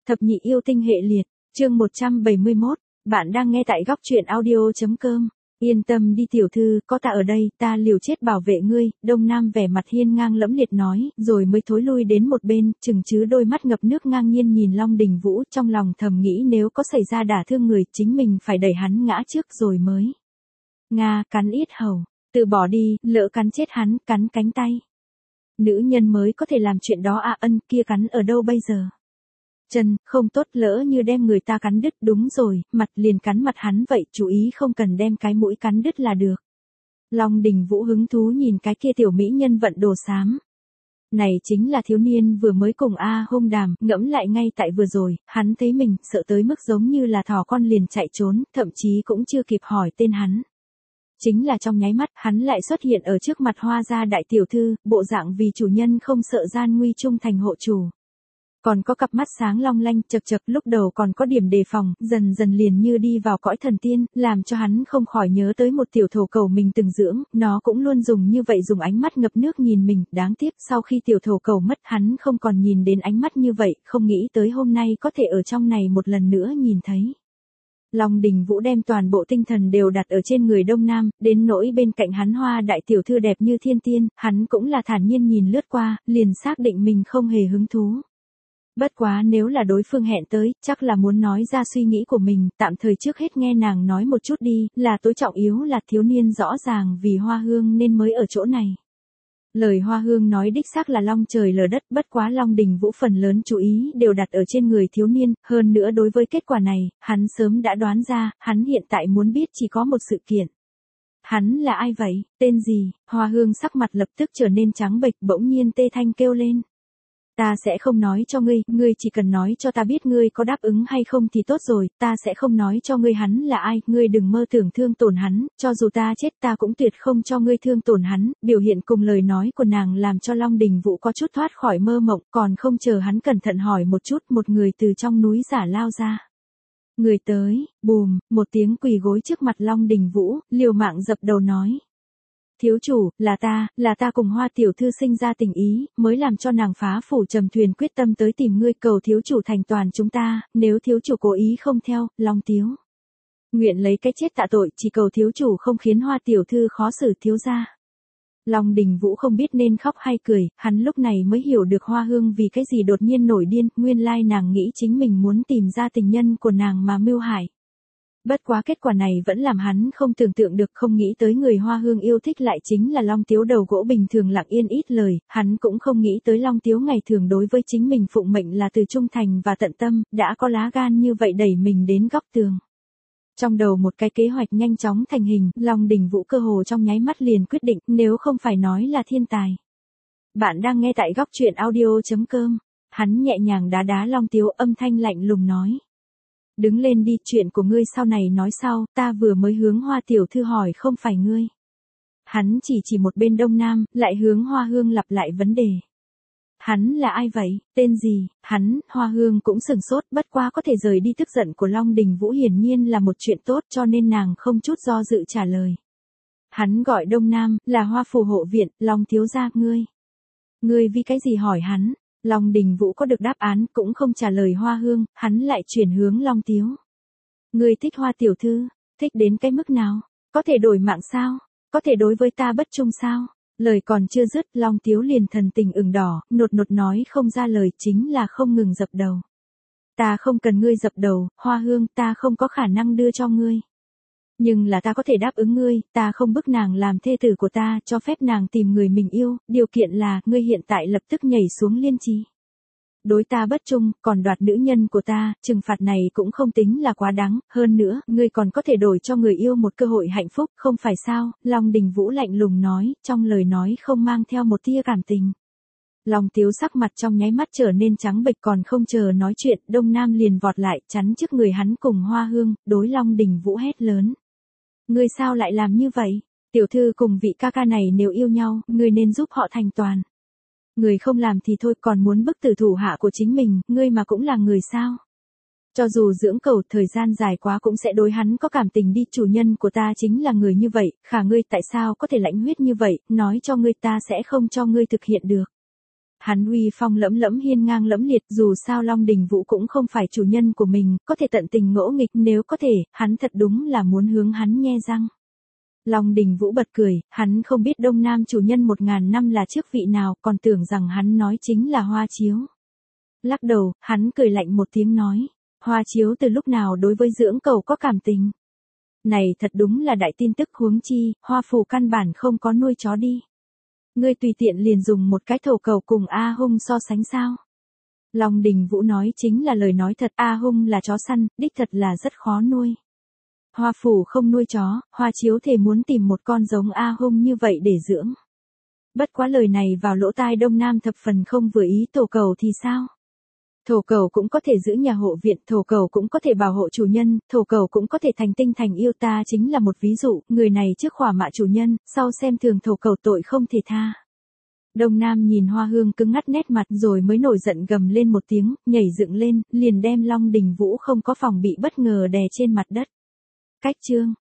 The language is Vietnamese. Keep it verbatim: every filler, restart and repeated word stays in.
Thập nhị yêu tinh hệ liệt, chương một trăm bảy mươi mốt, bạn đang nghe tại góc truyện audio.com. Yên tâm đi tiểu thư, có ta ở đây, ta liều chết bảo vệ ngươi, Đông Nam vẻ mặt hiên ngang lẫm liệt nói, rồi mới thối lui đến một bên, chừng chứ đôi mắt ngập nước ngang nhiên nhìn Long Đình Vũ, trong lòng thầm nghĩ nếu có xảy ra đả thương người, chính mình phải đẩy hắn ngã trước rồi mới. Nga, cắn yết hầu, từ bỏ đi, lỡ cắn chết hắn, cắn cánh tay. Nữ nhân mới có thể làm chuyện đó à, ân, kia cắn ở đâu bây giờ? Chân, không tốt, lỡ như đem người ta cắn đứt, đúng rồi, mặt liền cắn mặt hắn vậy, chú ý không cần đem cái mũi cắn đứt là được. Long Đình Vũ hứng thú nhìn cái kia tiểu mỹ nhân vận đồ xám. Này chính là thiếu niên vừa mới cùng A Hung đàm, ngẫm lại ngay tại vừa rồi, hắn thấy mình, sợ tới mức giống như là thỏ con liền chạy trốn, thậm chí cũng chưa kịp hỏi tên hắn. Chính là trong nháy mắt, hắn lại xuất hiện ở trước mặt Hoa gia đại tiểu thư, bộ dạng vì chủ nhân không sợ gian nguy trung thành hộ chủ. Còn có cặp mắt sáng long lanh, chật chật, lúc đầu còn có điểm đề phòng, dần dần liền như đi vào cõi thần tiên, làm cho hắn không khỏi nhớ tới một tiểu thổ cầu mình từng dưỡng, nó cũng luôn dùng như vậy, dùng ánh mắt ngập nước nhìn mình, đáng tiếc sau khi tiểu thổ cầu mất hắn không còn nhìn đến ánh mắt như vậy, không nghĩ tới hôm nay có thể ở trong này một lần nữa nhìn thấy. Long Đình Vũ đem toàn bộ tinh thần đều đặt ở trên người Đông Nam, đến nỗi bên cạnh hắn Hoa đại tiểu thư đẹp như thiên tiên, hắn cũng là thản nhiên nhìn lướt qua, liền xác định mình không hề hứng thú. Bất quá nếu là đối phương hẹn tới, chắc là muốn nói ra suy nghĩ của mình, tạm thời trước hết nghe nàng nói một chút đi, là tối trọng yếu là thiếu niên rõ ràng vì Hoa Hương nên mới ở chỗ này. Lời Hoa Hương nói đích xác là long trời lở đất, bất quá Long Đình Vũ phần lớn chú ý đều đặt ở trên người thiếu niên, hơn nữa đối với kết quả này, hắn sớm đã đoán ra, hắn hiện tại muốn biết chỉ có một sự kiện. Hắn là ai vậy, tên gì? Hoa Hương sắc mặt lập tức trở nên trắng bệch, bỗng nhiên tê thanh kêu lên. Ta sẽ không nói cho ngươi, ngươi chỉ cần nói cho ta biết ngươi có đáp ứng hay không thì tốt rồi, ta sẽ không nói cho ngươi hắn là ai, ngươi đừng mơ tưởng thương tổn hắn, cho dù ta chết ta cũng tuyệt không cho ngươi thương tổn hắn, biểu hiện cùng lời nói của nàng làm cho Long Đình Vũ có chút thoát khỏi mơ mộng, còn không chờ hắn cẩn thận hỏi một chút, một người từ trong núi giả lao ra. Người tới, bùm, một tiếng quỳ gối trước mặt Long Đình Vũ, liều mạng dập đầu nói. Thiếu chủ, là ta, là ta cùng Hoa tiểu thư sinh ra tình ý, mới làm cho nàng phá phủ trầm thuyền quyết tâm tới tìm ngươi, cầu thiếu chủ thành toàn chúng ta, nếu thiếu chủ cố ý không theo, Long Tiếu. Nguyện lấy cái chết tạ tội, chỉ cầu thiếu chủ không khiến Hoa tiểu thư khó xử thiếu gia. Long Đình Vũ không biết nên khóc hay cười, hắn lúc này mới hiểu được Hoa Hương vì cái gì đột nhiên nổi điên, nguyên lai nàng nghĩ chính mình muốn tìm ra tình nhân của nàng mà mưu hại. Bất quá kết quả này vẫn làm hắn không tưởng tượng được, không nghĩ tới người Hoa Hương yêu thích lại chính là Long Tiếu đầu gỗ bình thường lặng yên ít lời, hắn cũng không nghĩ tới Long Tiếu ngày thường đối với chính mình phụng mệnh là từ trung thành và tận tâm, đã có lá gan như vậy đẩy mình đến góc tường. Trong đầu một cái kế hoạch nhanh chóng thành hình, Long Đình Vũ cơ hồ trong nháy mắt liền quyết định, nếu không phải nói là thiên tài. Bạn đang nghe tại góc truyện audio.com, hắn nhẹ nhàng đá đá Long Tiếu, âm thanh lạnh lùng nói. Đứng lên đi, chuyện của ngươi sau này nói sau, ta vừa mới hướng Hoa tiểu thư hỏi không phải ngươi. Hắn chỉ chỉ một bên Đông Nam, lại hướng Hoa Hương lặp lại vấn đề. Hắn là ai vậy, tên gì? Hắn, Hoa Hương cũng sừng sốt, bất quá có thể rời đi tức giận của Long Đình Vũ hiển nhiên là một chuyện tốt, cho nên nàng không chút do dự trả lời. Hắn gọi Đông Nam, là Hoa phù hộ viện, Long thiếu gia, ngươi. Ngươi vì cái gì hỏi hắn? Long Đình Vũ có được đáp án, cũng không trả lời Hoa Hương, hắn lại chuyển hướng Long Tiếu. Ngươi thích Hoa tiểu thư, thích đến cái mức nào? Có thể đổi mạng sao? Có thể đối với ta bất trung sao? Lời còn chưa dứt, Long Tiếu liền thần tình ửng đỏ, nột nột nói không ra lời, chính là không ngừng dập đầu. Ta không cần ngươi dập đầu, Hoa Hương, ta không có khả năng đưa cho ngươi. Nhưng là ta có thể đáp ứng ngươi, ta không bức nàng làm thê tử của ta, cho phép nàng tìm người mình yêu, điều kiện là, ngươi hiện tại lập tức nhảy xuống liên trì. Đối ta bất trung, còn đoạt nữ nhân của ta, trừng phạt này cũng không tính là quá đáng, hơn nữa, ngươi còn có thể đổi cho người yêu một cơ hội hạnh phúc, không phải sao? Long Đình Vũ lạnh lùng nói, trong lời nói không mang theo một tia cảm tình. Long Tiếu sắc mặt trong nháy mắt trở nên trắng bệch, còn không chờ nói chuyện, Đông Nam liền vọt lại, chắn trước người hắn cùng Hoa Hương, đối Long Đình Vũ hét lớn. Ngươi sao lại làm như vậy? Tiểu thư cùng vị ca ca này nếu yêu nhau, ngươi nên giúp họ thành toàn. Người không làm thì thôi, còn muốn bức tử thủ hạ của chính mình, ngươi mà cũng là người sao? Cho dù dưỡng cầu thời gian dài quá cũng sẽ đối hắn có cảm tình đi, chủ nhân của ta chính là người như vậy, khả ngươi tại sao có thể lãnh huyết như vậy, nói cho ngươi ta sẽ không cho ngươi thực hiện được. hắn uy phong lẫm lẫm hiên ngang lẫm liệt, dù sao Long Đình Vũ cũng không phải chủ nhân của mình, có thể tận tình ngỗ nghịch, nếu có thể, hắn thật đúng là muốn hướng hắn nhe răng. Long Đình Vũ bật cười, hắn không biết Đông Nam chủ nhân một ngàn năm là trước vị nào, còn tưởng rằng hắn nói chính là Hoa Chiếu. Lắc đầu, hắn cười lạnh một tiếng nói, Hoa Chiếu từ lúc nào đối với dưỡng cầu có cảm tình. Này thật đúng là đại tin tức, huống chi, Hoa Phủ căn bản không có nuôi chó đi. Ngươi tùy tiện liền dùng một cái thổ cầu cùng A Hung so sánh sao? Long Đình Vũ nói chính là lời nói thật, A Hung là chó săn, đích thật là rất khó nuôi. Hoa Phủ không nuôi chó, Hoa Chiếu thề muốn tìm một con giống A Hung như vậy để dưỡng. Bất quá lời này vào lỗ tai Đông Nam thập phần không vừa ý, thổ cầu thì sao? Thổ cầu cũng có thể giữ nhà hộ viện, thổ cầu cũng có thể bảo hộ chủ nhân, thổ cầu cũng có thể thành tinh thành yêu, ta chính là một ví dụ, người này trước khỏa mạ chủ nhân, sau xem thường thổ cầu tội không thể tha. Đông Nam nhìn Hoa Hương cứng ngắt nét mặt rồi mới nổi giận gầm lên một tiếng, nhảy dựng lên, liền đem Long Đình Vũ không có phòng bị bất ngờ đè trên mặt đất. Cách chương